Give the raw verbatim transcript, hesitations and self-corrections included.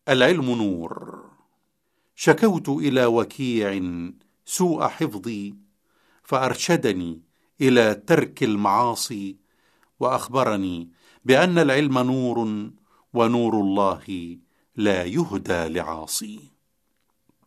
العلم نور. شكوت إلى وكيع سوء حفظي فأرشدني إلى ترك المعاصي، وأخبرني بأن العلم نور ونور الله لا يهدى لعاصي.